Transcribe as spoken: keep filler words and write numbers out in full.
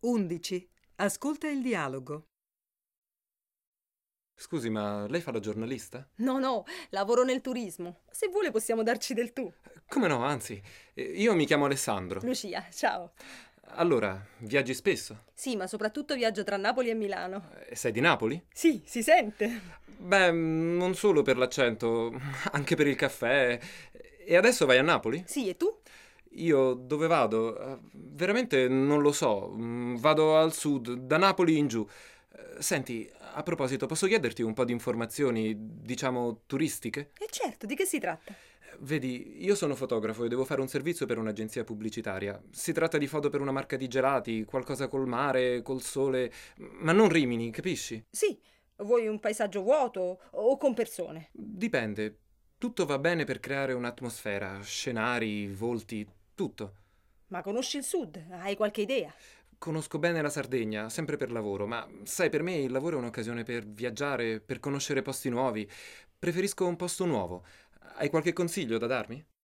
undici. Ascolta il dialogo. Scusi, ma lei fa la giornalista? No, no, lavoro nel turismo. Se vuole possiamo darci del tu. Come no, anzi, eh, io mi chiamo Alessandro. Lucia, ciao. Allora, viaggi spesso? Sì, ma soprattutto viaggio tra Napoli e Milano. E sei di Napoli? Sì, si sente. Beh, non solo per l'accento, anche per il caffè. E adesso vai a Napoli? Sì, e tu? Io dove vado? Eh, Veramente non lo so. Mm, Vado al sud, da Napoli in giù. Eh, Senti, a proposito, posso chiederti un po' di informazioni, diciamo, turistiche? E certo, di che si tratta? Vedi, io sono fotografo e devo fare un servizio per un'agenzia pubblicitaria. Si tratta di foto per una marca di gelati, qualcosa col mare, col sole, ma non Rimini, capisci? Sì, vuoi un paesaggio vuoto o con persone? Dipende. Tutto va bene per creare un'atmosfera, scenari, volti, tutto. Ma conosci il sud? Hai qualche idea? Conosco bene la Sardegna, sempre per lavoro, ma sai, per me il lavoro è un'occasione per viaggiare, per conoscere posti nuovi. Preferisco un posto nuovo. Hai qualche consiglio da darmi?